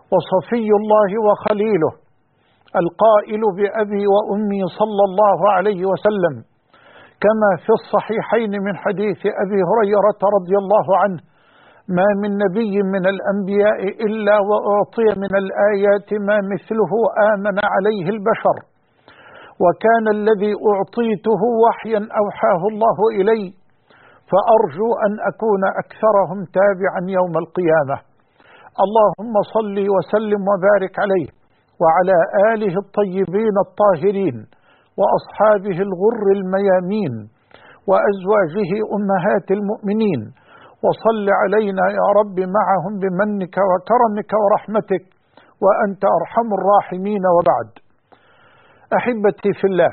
وصفي الله وخليله، القائل بأبي وأمي صلى الله عليه وسلم كما في الصحيحين من حديث أبي هريرة رضي الله عنه: ما من نبي من الأنبياء إلا وأعطي من الآيات ما مثله آمن عليه البشر، وكان الذي أعطيته وحيا أوحاه الله إلي، فأرجو أن أكون أكثرهم تابعا يوم القيامة. اللهم صل وسلم وبارك عليه وعلى آله الطيبين الطاهرين وأصحابه الغر الميامين وأزواجه أمهات المؤمنين، وصل علينا يا رب معهم بمنك وكرمك ورحمتك وأنت أرحم الراحمين. وبعد، أحبتي في الله،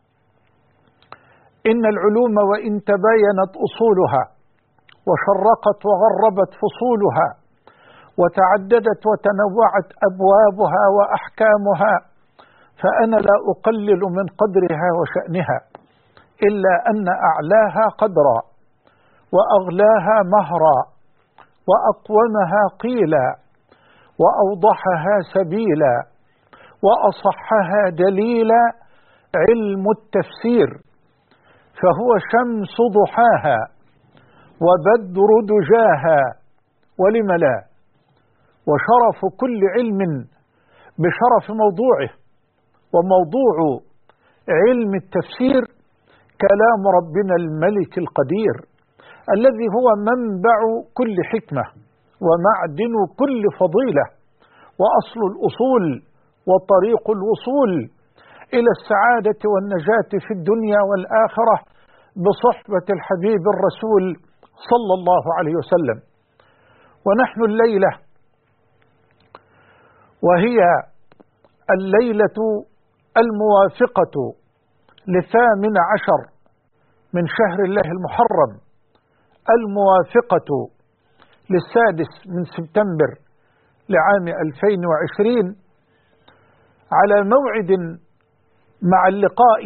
إن العلوم وإن تباينت أصولها وشرقت وغربت فصولها وتعددت وتنوعت أبوابها وأحكامها، فأنا لا أقلل من قدرها وشأنها، إلا أن أعلاها قدرا وأغلاها مهرا وأقومها قيلا وأوضحها سبيلا وأصحها دليلا علم التفسير، فهو شمس ضحاها وبدر دجاها، ولم لا؟ وشرف كل علم بشرف موضوعه، وموضوع علم التفسير كلام ربنا الملك القدير الذي هو منبع كل حكمة ومعدن كل فضيلة وأصل الأصول وطريق الوصول إلى السعادة والنجاة في الدنيا والآخرة بصحبة الحبيب الرسول صلى الله عليه وسلم. ونحن الليلة وهي الليلة الموافقة ل18 من شهر الله المحرم، الموافقة للسادس من سبتمبر لعام 2020، على موعد مع اللقاء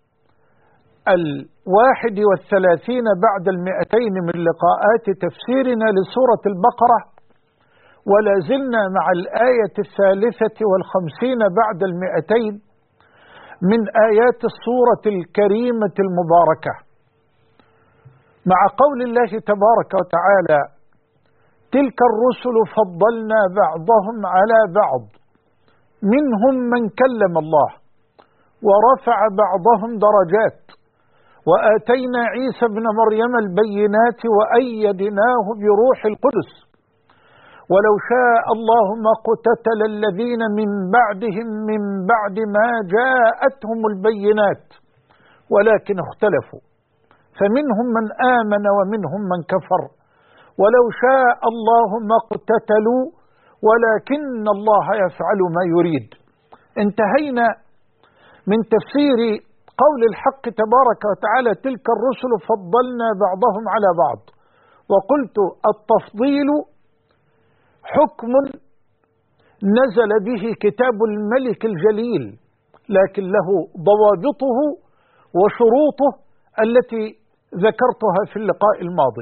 31 بعد 200 من لقاءات تفسيرنا لسورة البقرة، ولا زلنا مع الآية 53 بعد 200 من آيات السورة الكريمة المباركة، مع قول الله تبارك وتعالى: تلك الرسل فضلنا بعضهم على بعض منهم من كلم الله ورفع بعضهم درجات وآتينا عيسى ابن مريم البينات وأيدناه بروح القدس ولو شاء الله ما اقتتل الذين من بعدهم من بعد ما جاءتهم البينات ولكن اختلفوا فمنهم من آمن ومنهم من كفر ولو شاء الله ما اقتتلوا ولكن الله يفعل ما يريد. انتهينا من تفسير قول الحق تبارك وتعالى: تلك الرسل فضلنا بعضهم على بعض، وقلت التفضيل حكم نزل به كتاب الملك الجليل، لكن له ضوابطه وشروطه التي ذكرتها في اللقاء الماضي.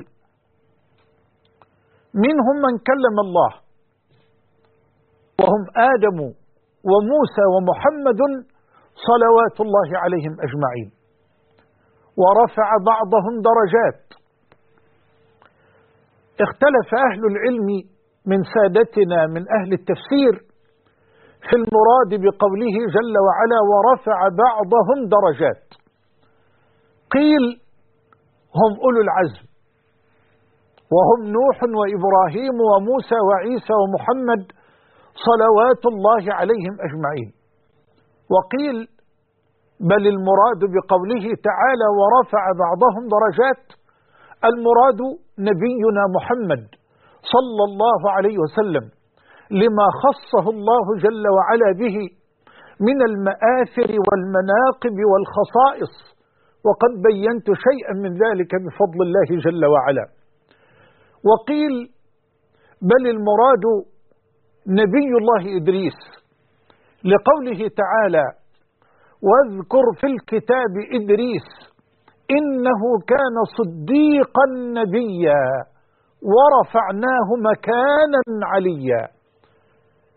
منهم من كلم الله وهم آدم وموسى ومحمد صلوات الله عليهم أجمعين، ورفع بعضهم درجات. اختلف أهل العلم من سادتنا من أهل التفسير في المراد بقوله جل وعلا: ورفع بعضهم درجات. قيل هم أولو العزم، وهم نوح وإبراهيم وموسى وعيسى ومحمد صلوات الله عليهم أجمعين. وقيل بل المراد بقوله تعالى: ورفع بعضهم درجات، المراد نبينا محمد صلى الله عليه وسلم، لما خصه الله جل وعلا به من المآثر والمناقب والخصائص، وقد بينت شيئا من ذلك بفضل الله جل وعلا. وقيل بل المراد نبي الله إدريس، لقوله تعالى: واذكر في الكتاب إدريس إنه كان صديقا نبيا ورفعناه مكانا عليا.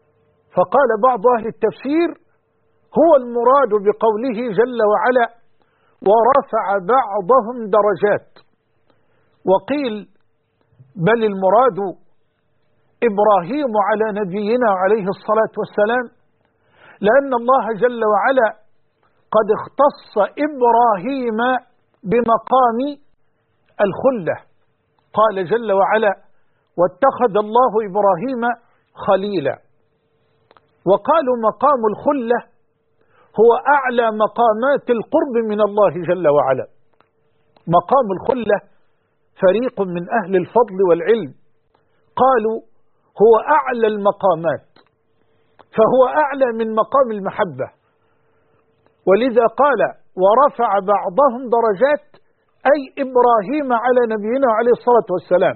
فقال بعض أهل التفسير هو المراد بقوله جل وعلا ورفع بعضهم درجات، وقيل بل المراد إبراهيم على نبينا عليه الصلاة والسلام، لأن الله جل وعلا قد اختص إبراهيم بمقام الخلة. قال جل وعلا واتخذ الله إبراهيم خليلا. وقالوا مقام الخلة هو أعلى مقامات القرب من الله جل وعلا. مقام الخلة فريق من أهل الفضل والعلم قالوا هو أعلى المقامات، فهو أعلى من مقام المحبة، ولذا قال ورفع بعضهم درجات، أي إبراهيم على نبينا عليه الصلاة والسلام.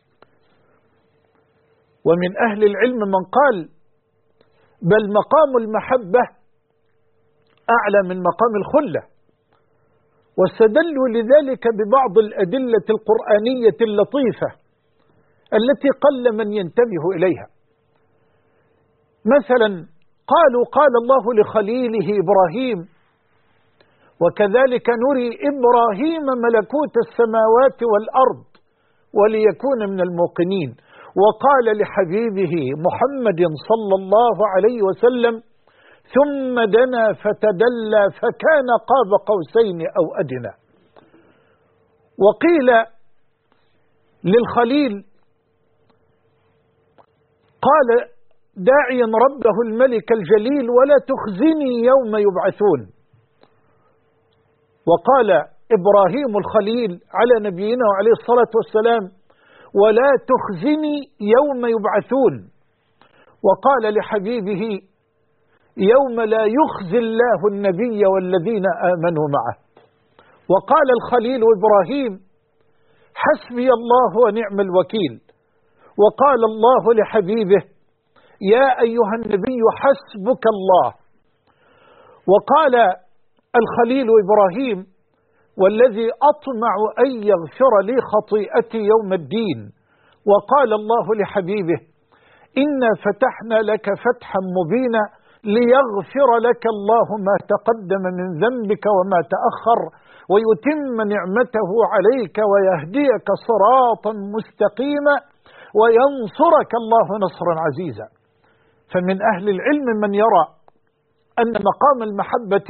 ومن أهل العلم من قال بل مقام المحبة أعلى من مقام الخلة، واستدلوا لذلك ببعض الأدلة القرآنية اللطيفة التي قل من ينتبه إليها. مثلا قالوا قال الله لخليله إبراهيم وكذلك نري إبراهيم ملكوت السماوات والأرض وليكون من الموقنين، وقال لحبيبه محمد صلى الله عليه وسلم ثم دنا فتدلى فكان قاب قوسين أو أدنى. وقيل للخليل قال داعيا ربه الملك الجليل ولا تخزني يوم يبعثون. وقال إبراهيم الخليل على نبينا عليه الصلاة والسلام ولا تخزني يوم يبعثون. وقال لحبيبه يوم لا يخزي الله النبي والذين آمنوا معه. وقال الخليل إبراهيم حسبي الله ونعم الوكيل. وقال الله لحبيبه يا أيها النبي حسبك الله. وقال الخليل إبراهيم والذي أطمع أن يغفر لي خطيئتي يوم الدين. وقال الله لحبيبه إنا فتحنا لك فتحا مبينا ليغفر لك الله ما تقدم من ذنبك وما تأخر ويتم نعمته عليك ويهديك صراطا مستقيما وينصرك الله نصرا عزيزا. فمن أهل العلم من يرى أن مقام المحبة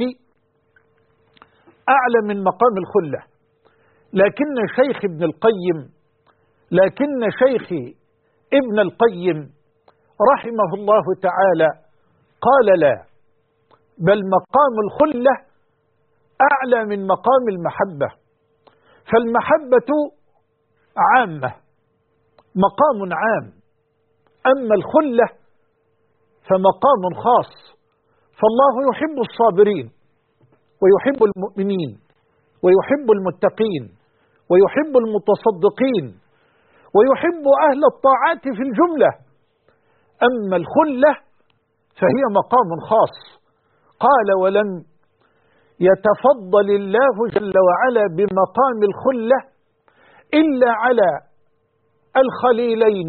أعلى من مقام الخلة، لكن شيخ ابن القيم رحمه الله تعالى قال لا، بل مقام الخلة أعلى من مقام المحبة. فالمحبة عامة مقام عام، أما الخلة فمقام خاص. فالله يحب الصابرين ويحب المؤمنين ويحب المتقين ويحب المتصدقين ويحب أهل الطاعات في الجملة. أما الخلة فهي مقام خاص. قال ولم يتفضل الله جل وعلا بمقام الخلة إلا على الخليلين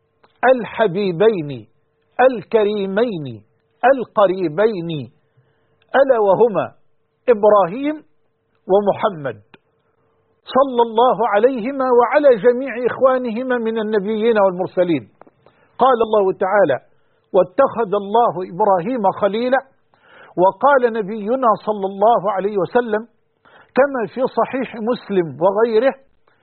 الحبيبين الكريمين القريبين، ألا وهما إبراهيم ومحمد صلى الله عليهما وعلى جميع إخوانهما من النبيين والمرسلين. قال الله تعالى واتخذ الله إبراهيم خليلا. وقال نبينا صلى الله عليه وسلم كما في صحيح مسلم وغيره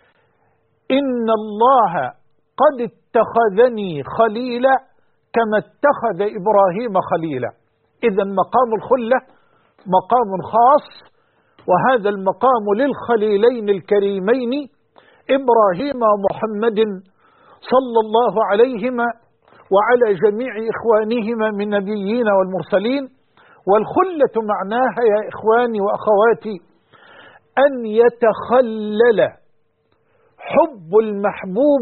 إن الله قد اتخذني خليلا كما اتخذ إبراهيم خليلا. إذا مقام الخلة مقام خاص، وهذا المقام للخليلين الكريمين إبراهيم ومحمد صلى الله عليهما وعلى جميع إخوانهما من النبيين والمرسلين. والخلة معناها يا إخواني وأخواتي أن يتخلل حب المحبوب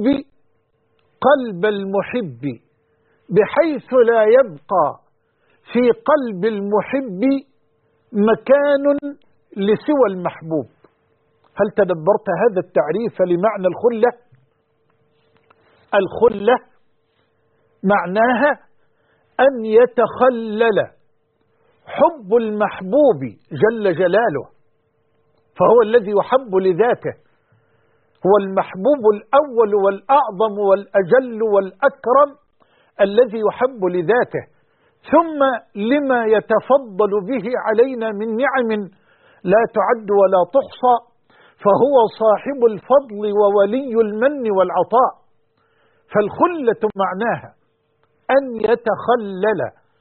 قلب المحب بحيث لا يبقى في قلب المحب مكان لسوى المحبوب. هل تدبرت هذا التعريف لمعنى الخلة؟ الخلة معناها أن يتخلل حب المحبوب جل جلاله، فهو الذي يحب لذاته، هو المحبوب الأول والأعظم والأجل والأكرم الذي يحب لذاته، ثم لما يتفضل به علينا من نعم لا تعد ولا تحصى، فهو صاحب الفضل وولي المن والعطاء. فالخلة معناها أن يتخلل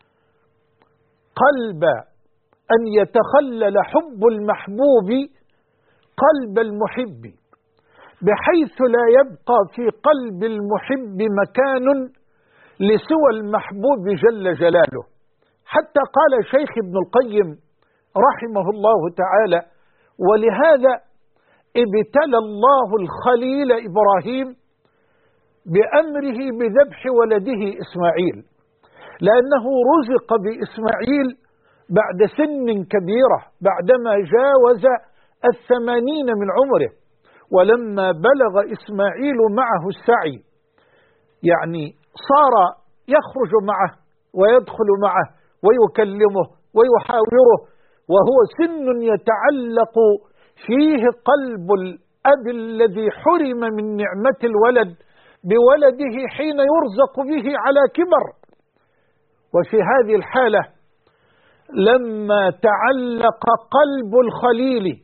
أن يتخلل حب المحبوب قلب المحب، بحيث لا يبقى في قلب المحب مكان لسوى المحبوب جل جلاله. حتى قال شيخ ابن القيم رحمه الله تعالى: ولهذا ابتلى الله الخليل إبراهيم بأمره بذبح ولده إسماعيل، لأنه رزق بإسماعيل بعد سن كبيرة، بعدما جاوز 80 من عمره، ولما بلغ إسماعيل معه السعي، يعني صار يخرج معه ويدخل معه ويكلمه ويحاوره، وهو سن يتعلق فيه قلب الأب الذي حرم من نعمة الولد بولده حين يرزق به على كبر. وفي هذه الحالة لما تعلق قلب الخليل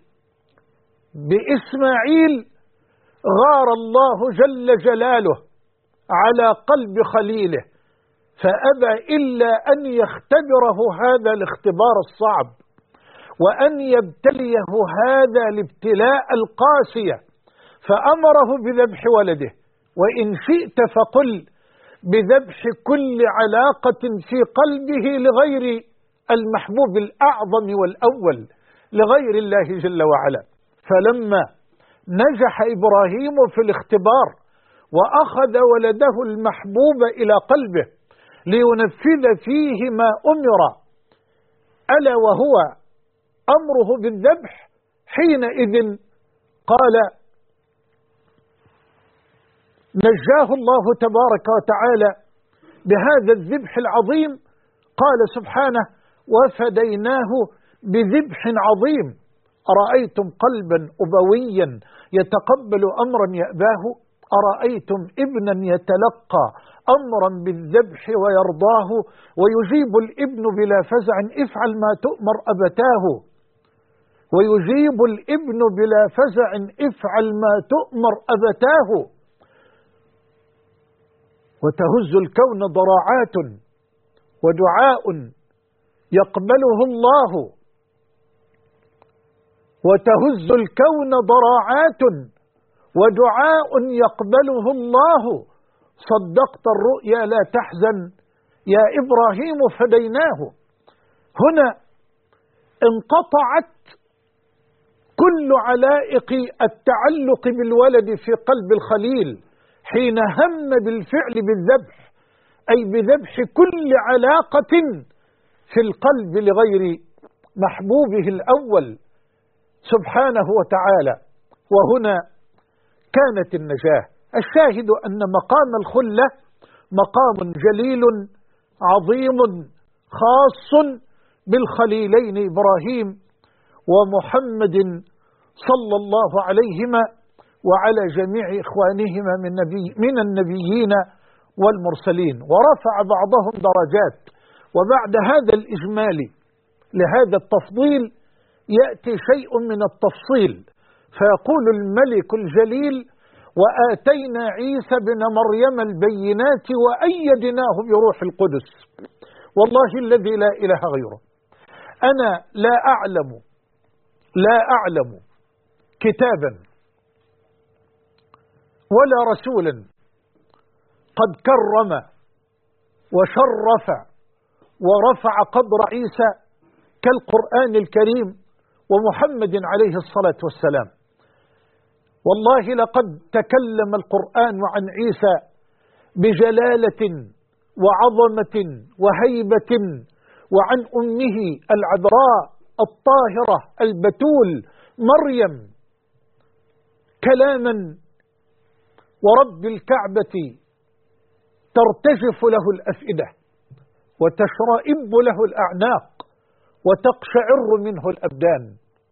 بإسماعيل غار الله جل جلاله على قلب خليله، فأبى إلا أن يختبره هذا الاختبار الصعب، وأن يبتليه هذا الابتلاء القاسية، فأمره بذبح ولده. وإن شئت فقل بذبح كل علاقة في قلبه لغير المحبوب الأعظم والأول، لغير الله جل وعلا. فلما نجح إبراهيم في الاختبار وأخذ ولده المحبوب إلى قلبه لينفذ فيه ما أمر، ألا وهو أمره بالذبح، حينئذ قال نجاه الله تبارك وتعالى بهذا الذبح العظيم. قال سبحانه: وفديناه بذبح عظيم أرأيتم قلبا أبويا يتقبل أمرا يأباه، أرأيتم ابنا يتلقى أمرا بالذبح ويرضاه، ويجيب الابن بلا فزع افعل ما تؤمر أبتاه، ويجيب الابن بلا فزع افعل ما تؤمر أبتاه، وتهز الكون ضراعات ودعاء يقبله الله، وتهز الكون ضراعات ودعاء يقبله الله، صدقت الرؤيا لا تحزن يا إبراهيم فديناه. هنا انقطعت كل علائق التعلق بالولد في قلب الخليل حين هم بالفعل بالذبح، أي بذبح كل علاقة في القلب لغير محبوبه الأول سبحانه وتعالى. وهنا كانت النجاة. الشاهد أن مقام الخلة مقام جليل عظيم خاص بالخليلين إبراهيم ومحمد صلى الله عليهما وعلى جميع إخوانهما من النبيين والمرسلين، ورفع بعضهم درجات. وبعد هذا الإجمال لهذا التفضيل يأتي شيء من التفصيل، فيقول الملك الجليل: وآتينا عيسى بن مريم البينات وأيدناه بروح القدس. والله الذي لا إله غيره، أنا لا أعلم كتابا ولا رسولا قد كرم وشرف ورفع قدر عيسى كالقرآن الكريم ومحمد عليه الصلاة والسلام. والله لقد تكلم القرآن عن عيسى بجلالة وعظمة وهيبة، وعن أمه العذراء الطاهرة البتول مريم كلاما ورب الكعبة ترتجف له الأفئدة. وتشرئب له الأعناق وتقشعر منه الأبدان.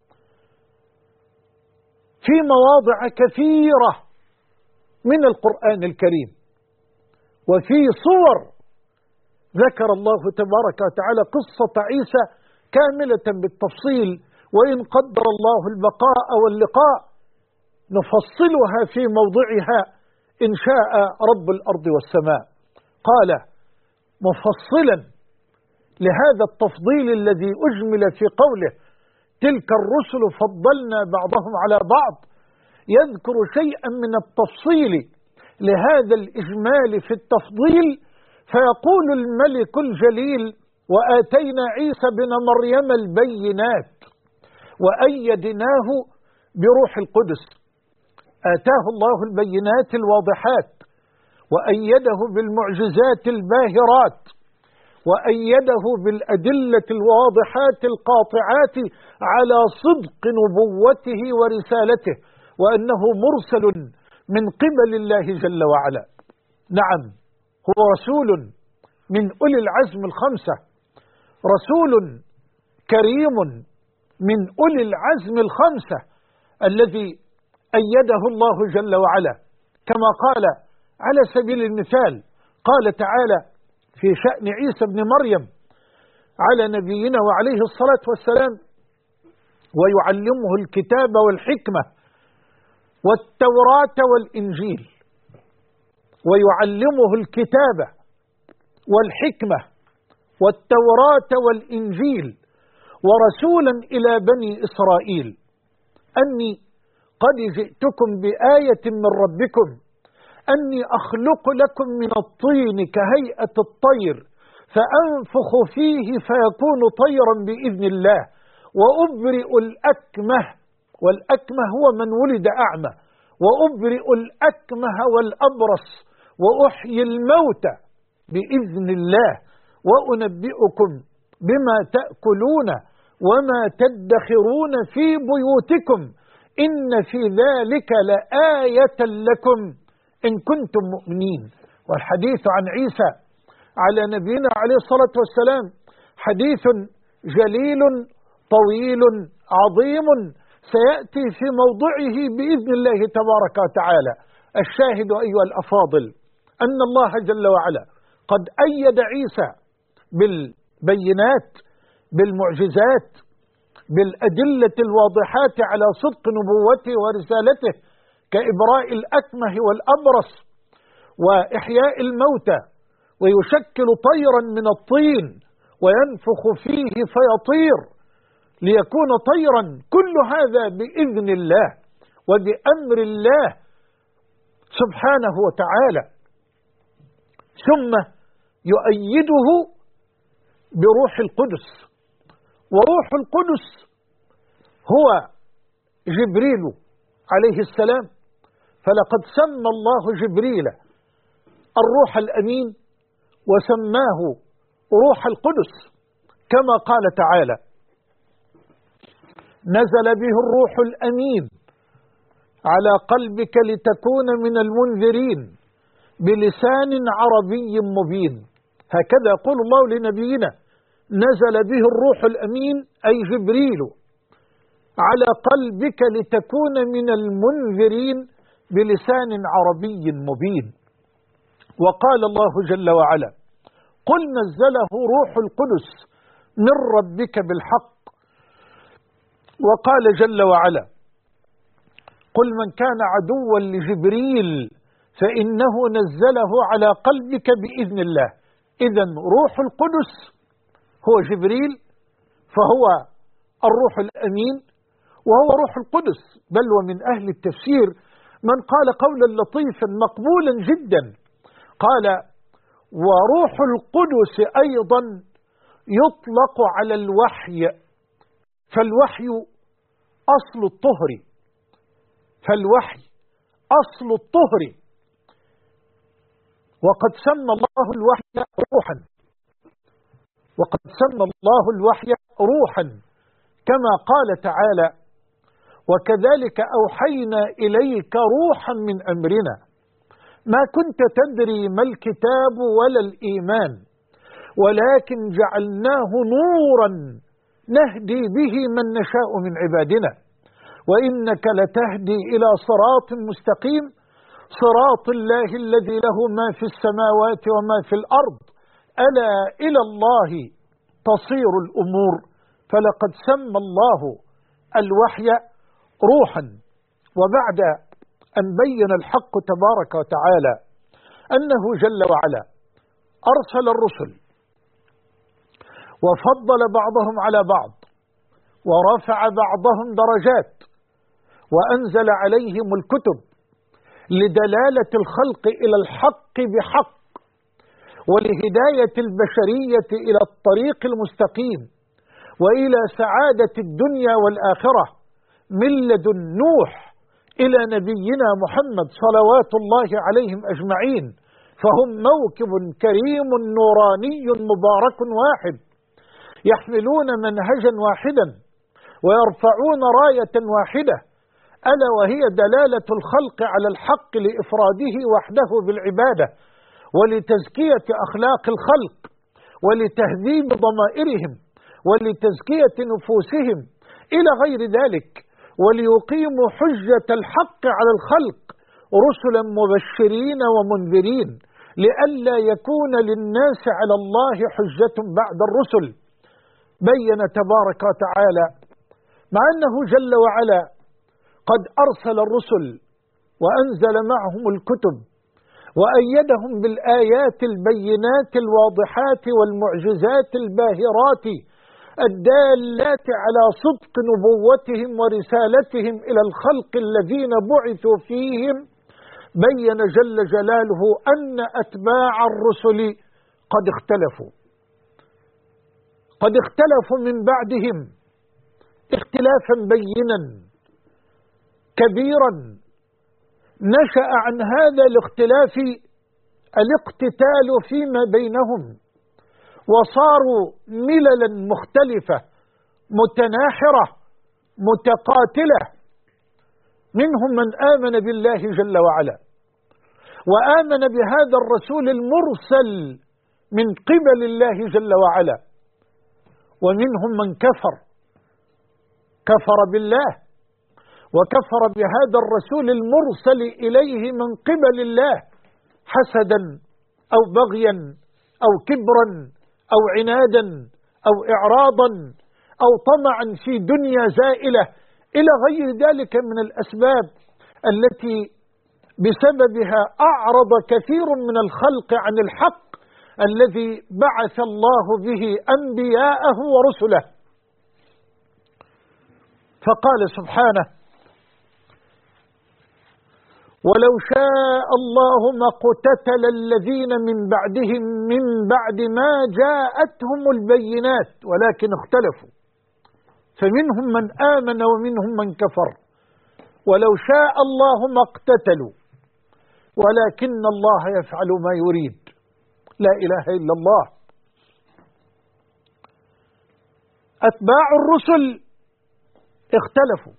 في مواضع كثيرة من القرآن الكريم وفي صور ذكر الله تبارك وتعالى قصة عيسى كاملة بالتفصيل، وإن قدر الله البقاء واللقاء نفصلها في موضعها إن شاء رب الأرض والسماء. قال مفصلا لهذا التفضيل الذي أجمل في قوله تلك الرسل فضلنا بعضهم على بعض، يذكر شيئا من التفصيل لهذا الإجمال في التفضيل، فيقول الملك الجليل وآتينا عيسى بن مريم البينات وأيدناه بروح القدس. آتاه الله البينات الواضحات وأيده بالمعجزات الباهرات وأيده بالأدلة الواضحات القاطعات على صدق نبوته ورسالته، وأنه مرسل من قبل الله جل وعلا. نعم، هو رسول من أولي العزم الخمسة، رسول كريم من أولي العزم الخمسة الذي أيده الله جل وعلا، كما قال على سبيل المثال قال تعالى في شأن عيسى بن مريم على نبينا وعليه الصلاة والسلام ويعلمه الكتاب والحكمة والتوراة والإنجيل، ويعلمه الكتاب والحكمة والتوراة والإنجيل ورسولا إلى بني إسرائيل أني قد جئتكم بآية من ربكم أني أخلق لكم من الطين كهيئة الطير فأنفخ فيه فيكون طيرا بإذن الله وأبرئ الأكمه، والأكمه هو من ولد أعمى، وأبرئ الأكمه والأبرص وأحيي الموتى بإذن الله وأنبئكم بما تأكلون وما تدخرون في بيوتكم إن في ذلك لآية لكم إن كنتم مؤمنين. والحديث عن عيسى على نبينا عليه الصلاة والسلام حديث جليل طويل عظيم سيأتي في موضعه بإذن الله تبارك وتعالى. الشاهد أيها الأفاضل أن الله جل وعلا قد أيد عيسى بالبينات بالمعجزات بالأدلة الواضحات على صدق نبوته ورسالته، كإبراء الأكمه والأبرص وإحياء الموتى، ويشكل طيرا من الطين وينفخ فيه فيطير ليكون طيرا، كل هذا بإذن الله وبأمر الله سبحانه وتعالى. ثم يؤيده بروح القدس، وروح القدس هو جبريل عليه السلام، فلقد سمى الله جبريل الروح الأمين وسماه روح القدس، كما قال تعالى نزل به الروح الأمين على قلبك لتكون من المنذرين بلسان عربي مبين. هكذا يقول الله لنبينا نزل به الروح الأمين أي جبريل على قلبك لتكون من المنذرين بلسان عربي مبين. وقال الله جل وعلا قل نزله روح القدس من ربك بالحق. وقال جل وعلا قل من كان عدوا لجبريل فإنه نزله على قلبك بإذن الله. إذن روح القدس هو جبريل، فهو الروح الأمين وهو روح القدس. بل ومن أهل التفسير من قال قولا لطيفا مقبولا جدا، قال وروح القدس أيضا يطلق على الوحي، فالوحي أصل الطهر، فالوحي أصل الطهر، وقد سمى الله الوحي روحا، وقد سمى الله الوحي روحا كما قال تعالى وكذلك أوحينا إليك روحا من أمرنا ما كنت تدري ما الكتاب ولا الإيمان ولكن جعلناه نورا نهدي به من نشاء من عبادنا، وإنك لتهدي إلى صراط مستقيم، صراط الله الذي له ما في السماوات وما في الأرض، ألا إلى الله تصير الأمور. فلقد سمى الله الوحي روحا. وبعد أن بين الحق تبارك وتعالى أنه جل وعلا أرسل الرسل وفضل بعضهم على بعض ورفع بعضهم درجات وأنزل عليهم الكتب لدلالة الخلق إلى الحق بحق ولهداية البشرية إلى الطريق المستقيم وإلى سعادة الدنيا والآخرة، من لدن نوح إلى نبينا محمد صلوات الله عليهم أجمعين، فهم موكب كريم نوراني مبارك واحد، يحملون منهجا واحدا ويرفعون راية واحدة، ألا وهي دلالة الخلق على الحق لإفراده وحده بالعبادة ولتزكية أخلاق الخلق ولتهذيب ضمائرهم ولتزكية نفوسهم إلى غير ذلك، وليقيموا حجة الحق على الخلق رسلا مبشرين ومنذرين لئلا يكون للناس على الله حجة بعد الرسل. بين تبارك وتعالى مع أنه جل وعلا قد أرسل الرسل وأنزل معهم الكتب وأيدهم بالآيات البينات الواضحات والمعجزات الباهرات الدالات على صدق نبوتهم ورسالتهم إلى الخلق الذين بعثوا فيهم، بين جل جلاله أن أتباع الرسل قد اختلفوا من بعدهم اختلافا بينا كبيرا، نشأ عن هذا الاختلاف الاقتتال فيما بينهم، وصاروا مللا مختلفة متناحرة متقاتلة، منهم من آمن بالله جل وعلا وآمن بهذا الرسول المرسل من قبل الله جل وعلا، ومنهم من كفر بالله وكفر بهذا الرسول المرسل إليه من قبل الله حسدا أو بغيا أو كبرا أو عنادا أو إعراضا أو طمعا في دنيا زائلة إلى غير ذلك من الأسباب التي بسببها أعرض كثير من الخلق عن الحق الذي بعث الله به أنبياءه ورسله. فقال سبحانه: ولو شاء الله ما اقتتل الذين من بعدهم من بعد ما جاءتهم البينات ولكن اختلفوا فمنهم من آمن ومنهم من كفر ولو شاء الله ما اقتتلوا ولكن الله يفعل ما يريد. لا إله إلا الله. أتباع الرسل اختلفوا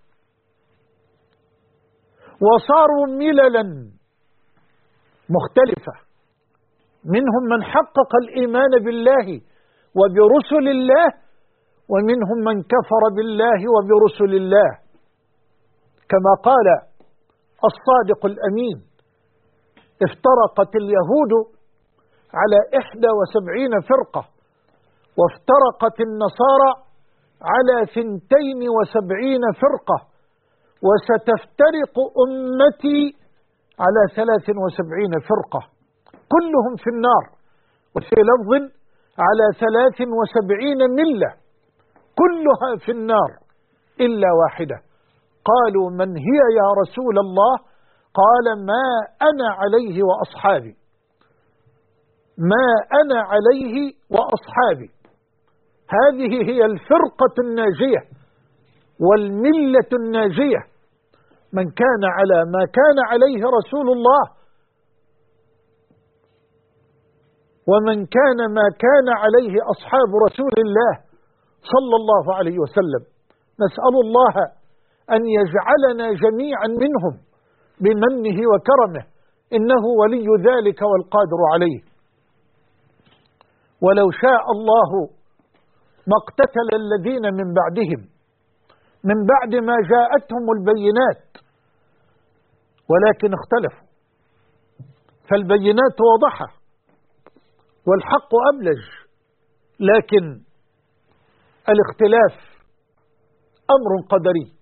وصاروا مللا مختلفة، منهم من حقق الإيمان بالله وبرسل الله ومنهم من كفر بالله وبرسل الله، كما قال الصادق الأمين: افترقت اليهود على 71 فرقة وافترقت النصارى على 72 فرقة وستفترق أمتي على 73 فرقة كلهم في النار، وفي لفظ على 73 ملة كلها في النار إلا واحدة. قالوا: من هي يا رسول الله؟ قال: ما أنا عليه وأصحابي، ما أنا عليه وأصحابي. هذه هي الفرقة الناجية والملة الناجية، من كان على ما كان عليه رسول الله ومن كان ما كان عليه أصحاب رسول الله صلى الله عليه وسلم. نسأل الله أن يجعلنا جميعا منهم بمنه وكرمه، إنه ولي ذلك والقادر عليه. ولو شاء الله ما اقتتل الذين من بعدهم من بعد ما جاءتهم البينات، ولكن اختلفوا، فالبينات واضحة والحق أبلج، لكن الاختلاف أمر قدري.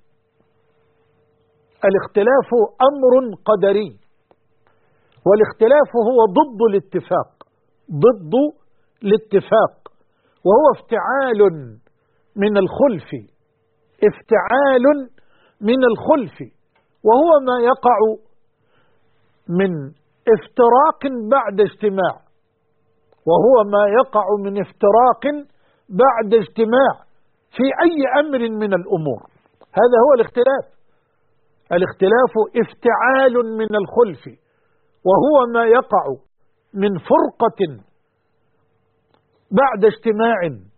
الاختلاف أمر قدري، والاختلاف هو ضد الاتفاق، ضد الاتفاق، وهو افتعال من الخلف، افتعال من الخلف، وهو ما يقع من افتراق بعد اجتماع، وهو ما يقع من افتراق بعد اجتماع في أي أمر من الأمور. هذا هو الاختلاف. الاختلاف افتعال من الخلف، وهو ما يقع من فرقة بعد اجتماع.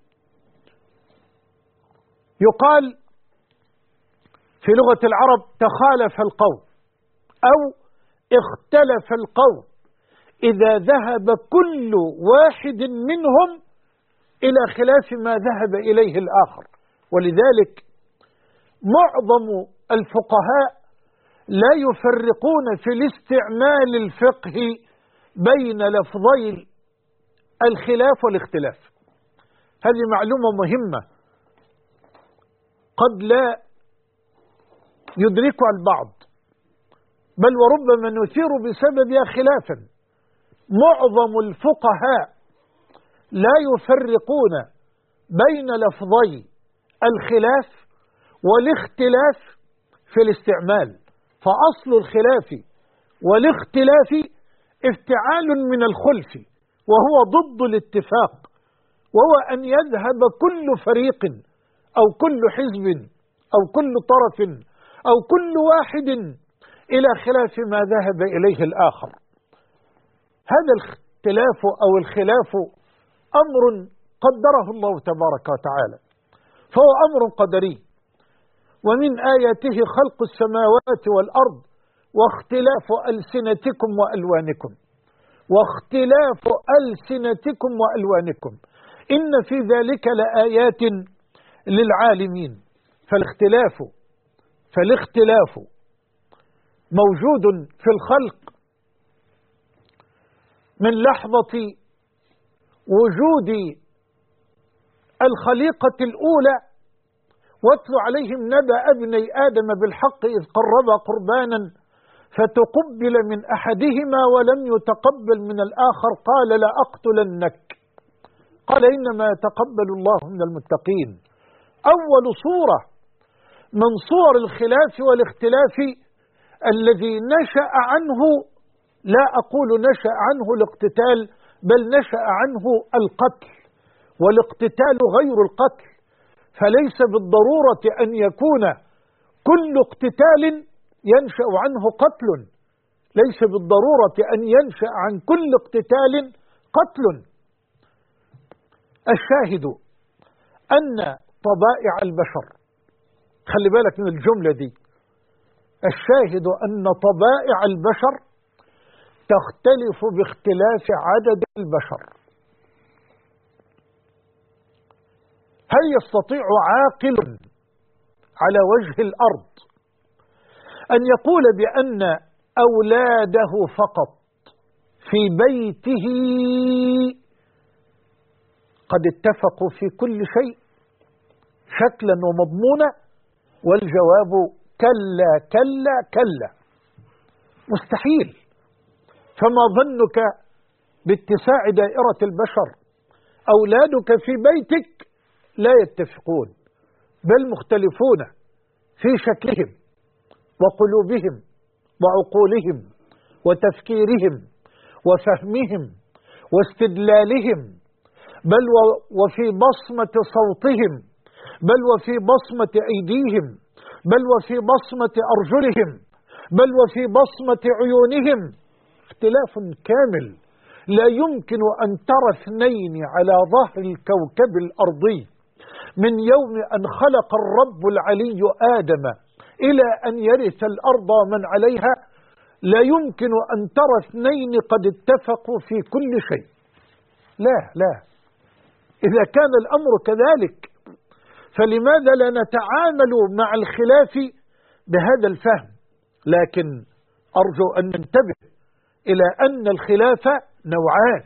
يقال في لغة العرب تخالف القوم أو اختلف القوم إذا ذهب كل واحد منهم إلى خلاف ما ذهب إليه الآخر. ولذلك معظم الفقهاء لا يفرقون في الاستعمال الفقهي بين لفظي الخلاف والاختلاف. هذه معلومة مهمة قد لا يدركها البعض، بل وربما نثير بسببها خلافا. معظم الفقهاء لا يفرقون بين لفظي الخلاف والاختلاف في الاستعمال، فأصل الخلاف والاختلاف افتعال من الخلف، وهو ضد الاتفاق، وهو أن يذهب كل فريق أو كل حزب أو كل طرف أو كل واحد إلى خلاف ما ذهب إليه الآخر. هذا الاختلاف أو الخلاف أمر قدره الله تبارك وتعالى، فهو أمر قدري. ومن آياته خلق السماوات والأرض واختلاف ألسنتكم وألوانكم، واختلاف ألسنتكم وألوانكم إن في ذلك لآيات للعالمين. فالاختلاف موجود في الخلق من لحظة وجود الخليقة الأولى. واتل عليهم نبأ ابني آدم بالحق إذ قربا قربانا فتقبل من أحدهما ولم يتقبل من الآخر قال لأقتلنك قال إنما يتقبل الله من المتقين. أول صورة من صور الخلاف والاختلاف الذي نشأ عنه، لا أقول نشأ عنه الاقتتال، بل نشأ عنه القتل، والاقتتال غير القتل، فليس بالضرورة أن يكون كل اقتتال ينشأ عنه قتل، ليس بالضرورة أن ينشأ عن كل اقتتال قتل. الشاهد أن طبائع البشر، خلي بالك من الجملة دي، الشاهد أن طبائع البشر تختلف باختلاف عدد البشر. هل يستطيع عاقل على وجه الأرض أن يقول بأن أولاده فقط في بيته قد اتفقوا في كل شيء شكلا ومضمونا؟ والجواب كلا كلا كلا، مستحيل. فما ظنك باتساع دائرة البشر؟ أولادك في بيتك لا يتفقون، بل مختلفون في شكلهم وقلوبهم وعقولهم وتفكيرهم وفهمهم واستدلالهم، بل وفي بصمة صوتهم، بل وفي بصمة أيديهم، بل وفي بصمة أرجلهم، بل وفي بصمة عيونهم. اختلاف كامل. لا يمكن أن ترى اثنين على ظهر الكوكب الأرضي من يوم أن خلق الرب العلي آدم إلى أن يرث الأرض من عليها، لا يمكن أن ترى اثنين قد اتفقوا في كل شيء. لا، إذا كان الأمر كذلك فلماذا لا نتعامل مع الخلاف بهذا الفهم؟ لكن أرجو أن ننتبه إلى أن الخلاف نوعان: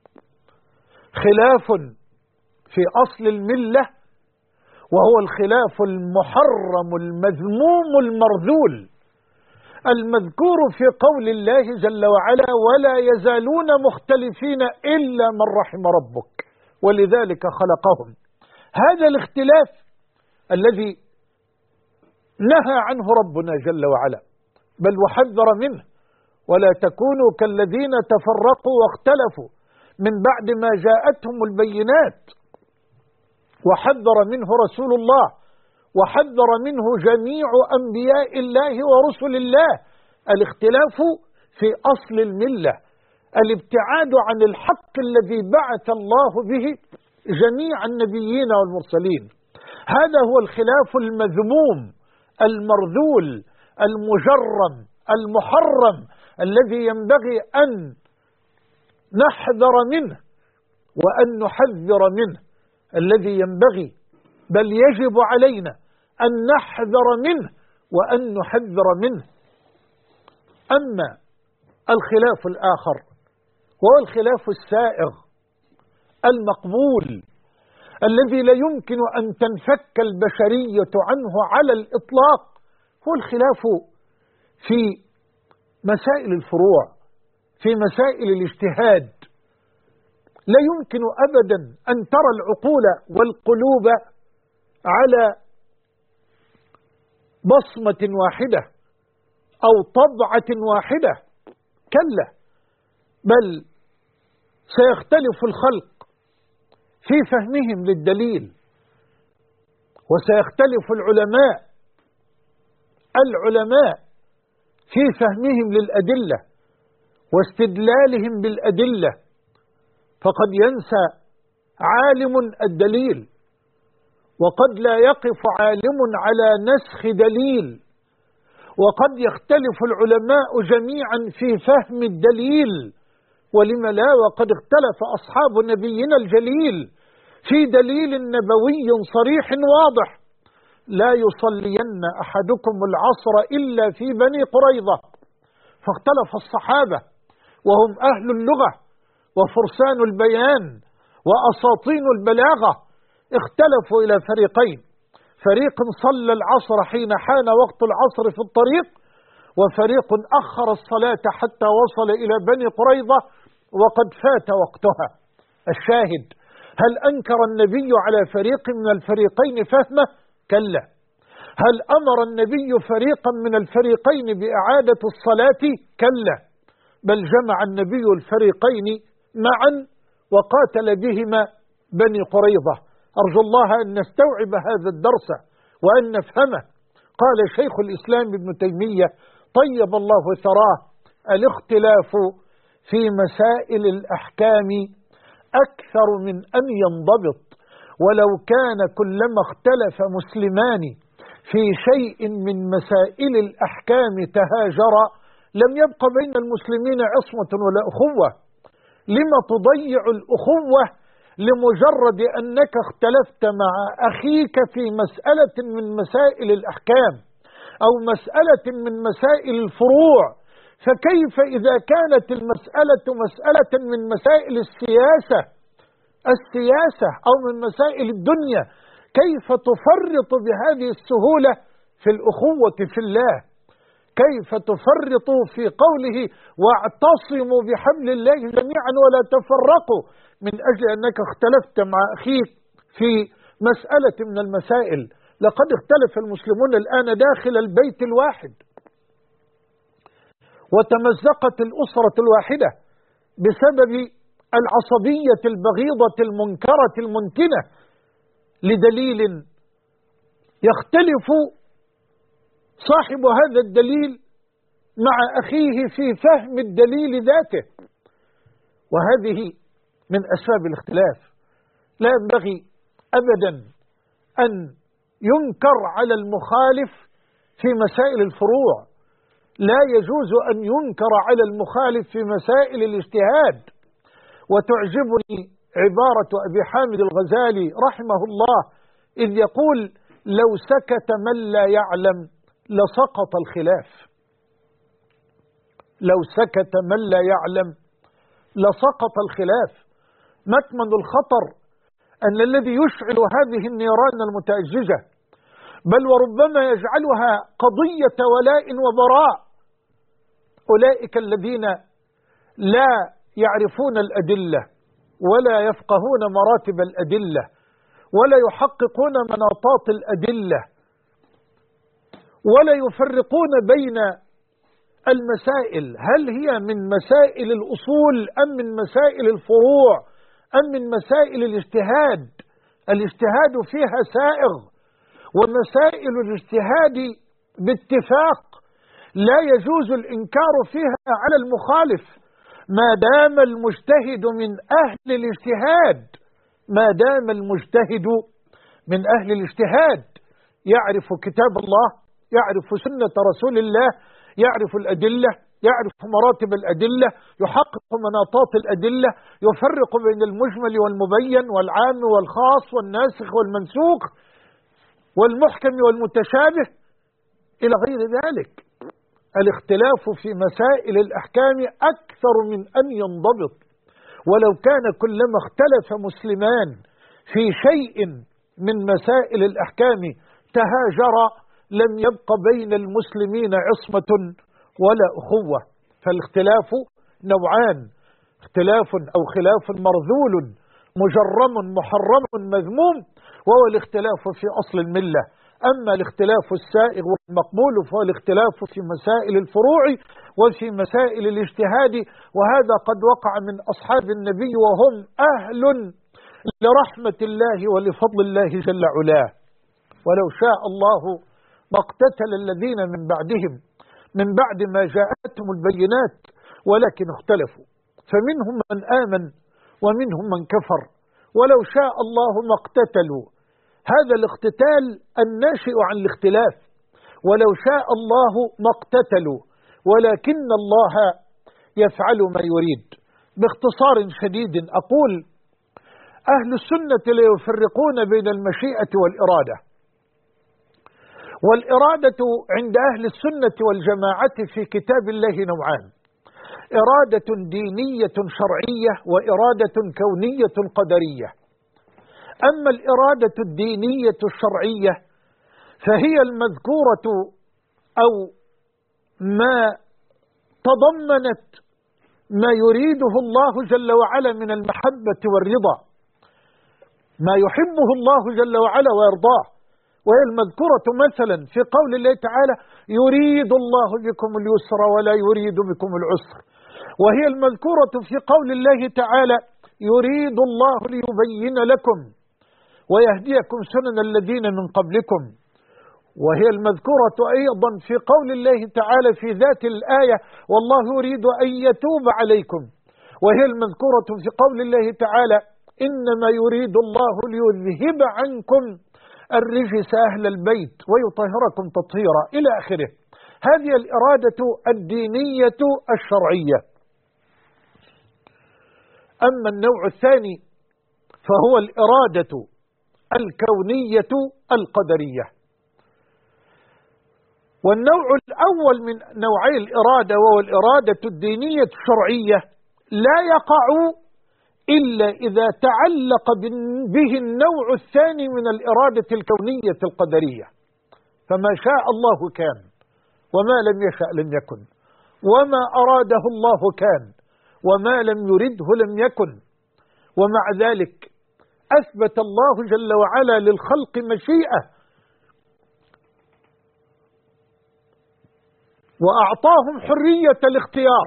خلاف في أصل الملة، وهو الخلاف المحرم المذموم المرذول المذكور في قول الله جل وعلا: ولا يزالون مختلفين إلا من رحم ربك ولذلك خلقهم. هذا الاختلاف الذي نهى عنه ربنا جل وعلا، بل وحذر منه: ولا تكونوا كالذين تفرقوا واختلفوا من بعد ما جاءتهم البينات. وحذر منه رسول الله، وحذر منه جميع أنبياء الله ورسل الله. الاختلاف في أصل الملة، الابتعاد عن الحق الذي بعث الله به جميع النبيين والمرسلين. هذا هو الخلاف المذموم المرذول المجرم المحرم الذي ينبغي أن نحذر منه وأن نحذر منه، الذي ينبغي بل يجب علينا أن نحذر منه وأن نحذر منه. أما الخلاف الآخر وهو الخلاف السائغ المقبول الذي لا يمكن أن تنفك البشرية عنه على الإطلاق، هو الخلاف في مسائل الفروع، في مسائل الاجتهاد. لا يمكن أبدا أن ترى العقول والقلوب على بصمة واحدة أو طبعة واحدة، كلا، بل سيختلف الخلق في فهمهم للدليل، وسيختلف العلماء في فهمهم للأدلة واستدلالهم بالأدلة. فقد ينسى عالم الدليل، وقد لا يقف عالم على نسخ دليل، وقد يختلف العلماء جميعا في فهم الدليل. ولم لا؟ وقد اختلف أصحاب نبينا الجليل في دليل نبوي صريح واضح: لا يصلين أحدكم العصر إلا في بني قريظة. فاختلف الصحابة وهم أهل اللغة وفرسان البيان وأساطين البلاغة، اختلفوا إلى فريقين: فريق صلى العصر حين حان وقت العصر في الطريق، وفريق أخر الصلاة حتى وصل إلى بني قريظة وقد فات وقتها. الشاهد: هل أنكر النبي على فريق من الفريقين فهمه؟ كلا. هل أمر النبي فريقا من الفريقين بإعادة الصلاة؟ كلا، بل جمع النبي الفريقين معا وقاتل بهما بني قريظة. أرجو الله أن نستوعب هذا الدرس وأن نفهمه. قال شيخ الإسلام ابن تيمية طيب الله ثراه: الاختلاف في مسائل الأحكام أكثر من أن ينضبط، ولو كان كلما اختلف مسلمان في شيء من مسائل الأحكام تهاجرا لم يبق بين المسلمين عصمة ولا أخوة. لما تضيع الأخوة لمجرد أنك اختلفت مع أخيك في مسألة من مسائل الأحكام أو مسألة من مسائل الفروع؟ فكيف إذا كانت المسألة مسألة من مسائل السياسة أو من مسائل الدنيا؟ كيف تفرط بهذه السهولة في الأخوة في الله؟ كيف تفرط في قوله: واعتصموا بحبل الله جميعا ولا تفرقوا، من أجل أنك اختلفت مع أخيك في مسألة من المسائل؟ لقد اختلف المسلمون الآن داخل البيت الواحد، وتمزقت الأسرة الواحدة بسبب العصبية البغيضة المنكرة المنتنة لدليل يختلف صاحب هذا الدليل مع أخيه في فهم الدليل ذاته. وهذه من أسباب الاختلاف. لا ينبغي أبدا أن ينكر على المخالف في مسائل الفروع، لا يجوز أن ينكر على المخالف في مسائل الاجتهاد. وتعجبني عبارة أبي حامد الغزالي رحمه الله إذ يقول: لو سكت من لا يعلم لسقط الخلاف. لو سكت من لا يعلم لسقط الخلاف. مكمن الخطر أن الذي يشعل هذه النيران المتأججة بل وربما يجعلها قضية ولاء وبراء أولئك الذين لا يعرفون الأدلة ولا يفقهون مراتب الأدلة ولا يحققون مناطات الأدلة ولا يفرقون بين المسائل، هل هي من مسائل الأصول أم من مسائل الفروع أم من مسائل الاجتهاد. الاجتهاد فيها سائغ، ومسائل الاجتهاد باتفاق لا يجوز الإنكار فيها على المخالف ما دام المجتهد من أهل الاجتهاد. ما دام المجتهد من أهل الاجتهاد يعرف كتاب الله، يعرف سنة رسول الله، يعرف الأدلة، يعرف مراتب الأدلة، يحقق مناطات الأدلة، يفرق بين المجمل والمبين والعام والخاص والناسخ والمنسوخ والمحكم والمتشابه إلى غير ذلك. الاختلاف في مسائل الأحكام أكثر من أن ينضبط، ولو كان كلما اختلف مسلمان في شيء من مسائل الأحكام تهاجر لم يبق بين المسلمين عصمة ولا أخوة. فالاختلاف نوعان: اختلاف أو خلاف مرذول مجرم محرم مذموم، وهو الاختلاف في أصل الملة. أما الاختلاف السائغ والمقبول فهو الاختلاف في مسائل الفروع وفي مسائل الاجتهاد، وهذا قد وقع من أصحاب النبي وهم أهل لرحمة الله ولفضل الله جل علاه. ولو شاء الله ما اقتتل الذين من بعدهم من بعد ما جاءتهم البينات ولكن اختلفوا، فمنهم من آمن ومنهم من كفر. ولو شاء الله ما اقتتلوا، هذا الاقتتال الناشئ عن الاختلاف. ولو شاء الله ما اقتتلوا ولكن الله يفعل ما يريد. باختصار شديد أقول: أهل السنة لا يفرقون بين المشيئة والإرادة. والإرادة عند أهل السنة والجماعة في كتاب الله نوعان: إرادة دينية شرعية وإرادة كونية قدرية. أما الإرادة الدينية الشرعية فهي المذكورة أو ما تضمنت ما يريده الله جل وعلا من المحبة والرضا، ما يحبه الله جل وعلا ويرضاه، وهي المذكورة مثلا في قول الله تعالى: يريد الله بكم اليسر ولا يريد بكم العسر. وهي المذكورة في قول الله تعالى: يريد الله ليبين لكم ويهديكم سنن الذين من قبلكم. وهي المذكورة أيضا في قول الله تعالى في ذات الآية: والله يريد أن يتوب عليكم. وهي المذكورة في قول الله تعالى: إنما يريد الله ليذهب عنكم الرجس أهل البيت ويطهركم تطهيرا إلى آخره. هذه الإرادة الدينية الشرعية. أما النوع الثاني فهو الإرادة الكونية القدرية. والنوع الأول من نوعي الإرادة وهو الإرادة الدينية الشرعية لا يقع إلا إذا تعلق به النوع الثاني من الإرادة الكونية القدرية. فما شاء الله كان وما لم يشأ لم يكن، وما أراده الله كان وما لم يرده لم يكن. ومع ذلك أثبت الله جل وعلا للخلق مشيئة وأعطاهم حرية الاختيار.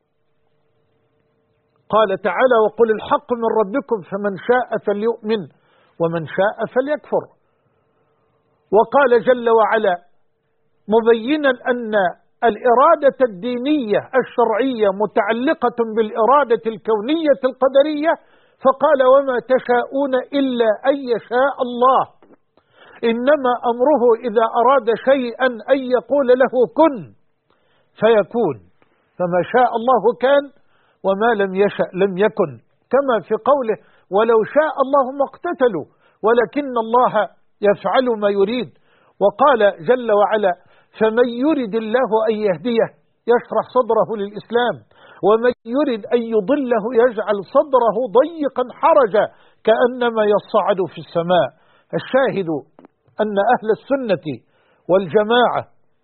قال تعالى: وقل الحق من ربكم فمن شاء فليؤمن ومن شاء فليكفر. وقال جل وعلا مبينا أن الإرادة الدينية الشرعية متعلقة بالإرادة الكونية القدرية، فقال: وما تشاءون إلا أن يشاء الله، إنما أمره إذا أراد شيئا أن يقول له كن فيكون. فما شاء الله كان وما لم يشأ لم يكن، كما في قوله: ولو شاء الله ما اقتتلوا ولكن الله يفعل ما يريد. وقال جل وعلا: فمن يرد الله أن يهديه يشرح صدره للإسلام، ومن يرد أن يضله يجعل صدره ضيقا حرجا كأنما يصعد في السماء. الشاهد أن أهل السنة والجماعة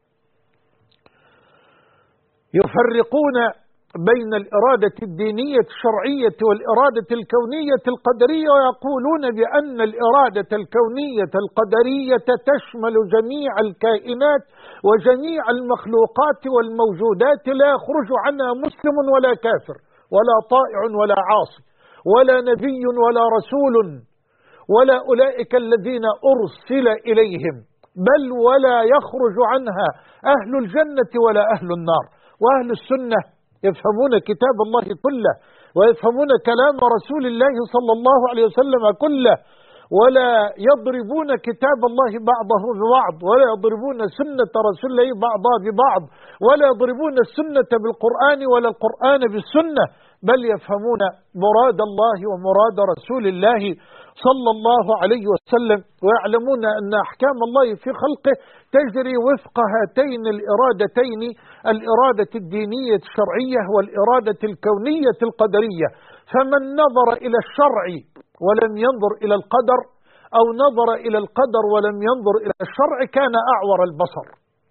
يفرقون بين الإرادة الدينية الشرعية والإرادة الكونية القدرية، ويقولون بأن الإرادة الكونية القدرية تشمل جميع الكائنات وجميع المخلوقات والموجودات، لا يخرج عنها مسلم ولا كافر ولا طائع ولا عاصي ولا نبي ولا رسول ولا أولئك الذين أرسل إليهم، بل ولا يخرج عنها أهل الجنة ولا أهل النار. وأهل السنة يفهمون كتاب الله كله ويفهمون كلام رسول الله صلى الله عليه وسلم كله، ولا يضربون كتاب الله بعضه ببعض، ولا يضربون سنة رسول الله بعضها ببعض، ولا يضربون السنة بالقرآن ولا القرآن بالسنة، بل يفهمون مراد الله ومراد رسول الله صلى الله عليه وسلم، ويعلمون أن أحكام الله في خلقه تجري وفق هاتين الإرادتين، الإرادة الدينية الشرعية والإرادة الكونية القدرية. فمن نظر إلى الشرع ولم ينظر إلى القدر، أو نظر إلى القدر ولم ينظر إلى الشرع، كان أعور البصر.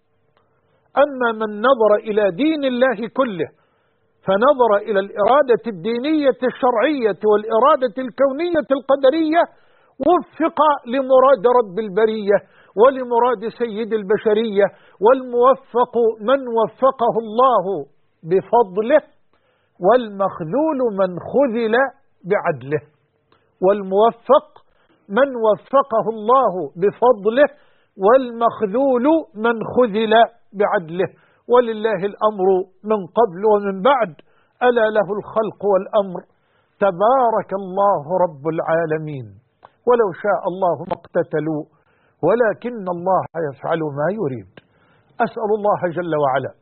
أما من نظر إلى دين الله كله فنظر إلى الإرادة الدينية الشرعية والإرادة الكونية القدرية، وفق لمراد رب البرية ولمراد سيد البشرية، والموفق من وفقه الله بفضله، والمخذول من خذل بعدله. والموفق من وفقه الله بفضله، والمخذول من خذل بعدله. ولله الأمر من قبل ومن بعد، ألا له الخلق والأمر، تبارك الله رب العالمين. ولو شاء الله ما اقتتلوا ولكن الله يفعل ما يريد. أسأل الله جل وعلا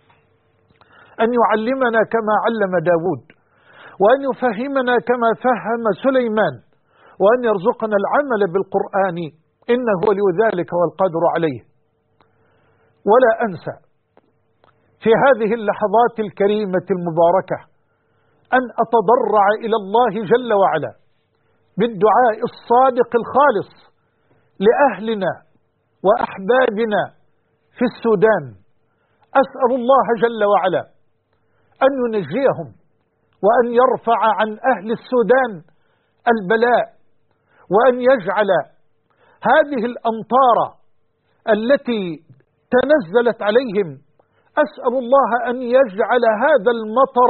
أن يعلمنا كما علم داود، وأن يفهمنا كما فهم سليمان، وأن يرزقنا العمل بالقرآن إنه ولي ذلك والقادر عليه. ولا أنسى في هذه اللحظات الكريمة المباركة أن أتضرع إلى الله جل وعلا بالدعاء الصادق الخالص لأهلنا وأحبابنا في السودان. أسأل الله جل وعلا أن ينجيهم، وأن يرفع عن أهل السودان البلاء، وأن يجعل هذه الأمطار التي تنزلت عليهم، أسأل الله أن يجعل هذا المطر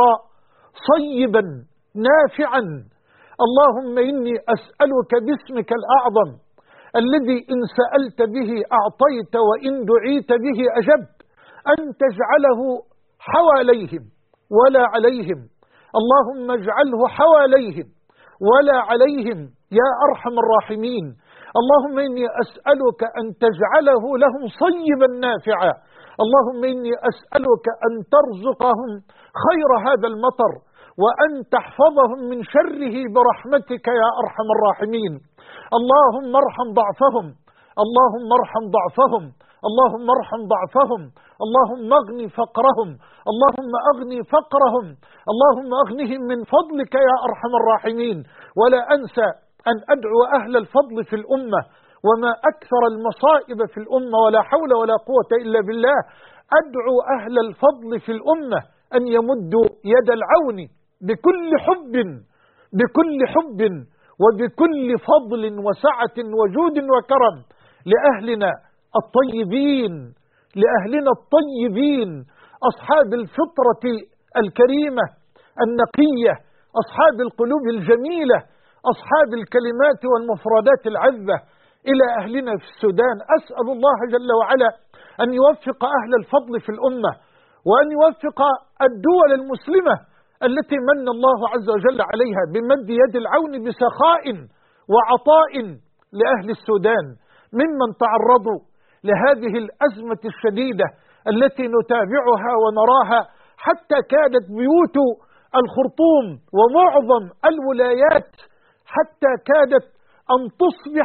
صيبا نافعا. اللهم إني أسألك باسمك الأعظم الذي إن سألت به أعطيت وإن دعيت به أجبت، أن تجعله حواليهم ولا عليهم. اللهم اجعله حواليهم ولا عليهم يا أرحم الراحمين. اللهم إني أسألك أن تجعله لهم صيبا نافعا. اللهم إني أسألك أن ترزقهم خير هذا المطر، وأن تحفظهم من شره برحمتك يا أرحم الراحمين. اللهم ارحم ضعفهم، اللهم ارحم ضعفهم، اللهم ارحم ضعفهم، اللهم اغني فقرهم، اللهم اغني فقرهم، اللهم اغنهم من فضلك يا أرحم الراحمين. ولا أنسى أن أدعو أهل الفضل في الأمة، وما أكثر المصائب في الأمة، ولا حول ولا قوة إلا بالله. أدعو أهل الفضل في الأمة أن يمدوا يد العون بكل حب، بكل حب وبكل فضل وسعة وجود وكرم لأهلنا الطيبين، لأهلنا الطيبين، أصحاب الفطرة الكريمة النقية، أصحاب القلوب الجميلة، أصحاب الكلمات والمفردات العذبة، إلى أهلنا في السودان. أسأل الله جل وعلا أن يوفق أهل الفضل في الأمة، وأن يوفق الدول المسلمة التي من الله عز وجل عليها بمد يد العون بسخاء وعطاء لأهل السودان، ممن تعرضوا لهذه الأزمة الشديدة التي نتابعها ونراها، حتى كادت بيوت الخرطوم ومعظم الولايات حتى كادت أن تصبح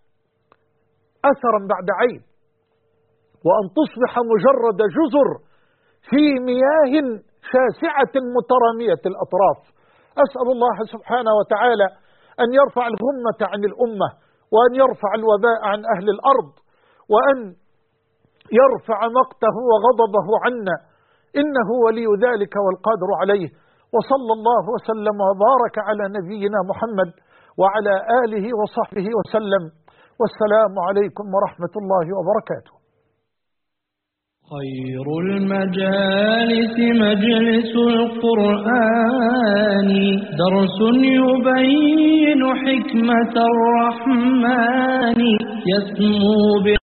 أثرا بعد عين، وأن تصبح مجرد جزر في مياه شاسعة مترامية الأطراف. أسأل الله سبحانه وتعالى أن يرفع الغمة عن الأمة، وأن يرفع الوباء عن أهل الأرض، وأن يرفع مقته وغضبه عنا، إنه ولي ذلك والقادر عليه. وصلى الله وسلم وبارك على نبينا محمد وعلى آله وصحبه وسلم، والسلام عليكم ورحمة الله وبركاته. خير المجالس مجلس القرآن، درس يبين حكمة الرحمن، يسمو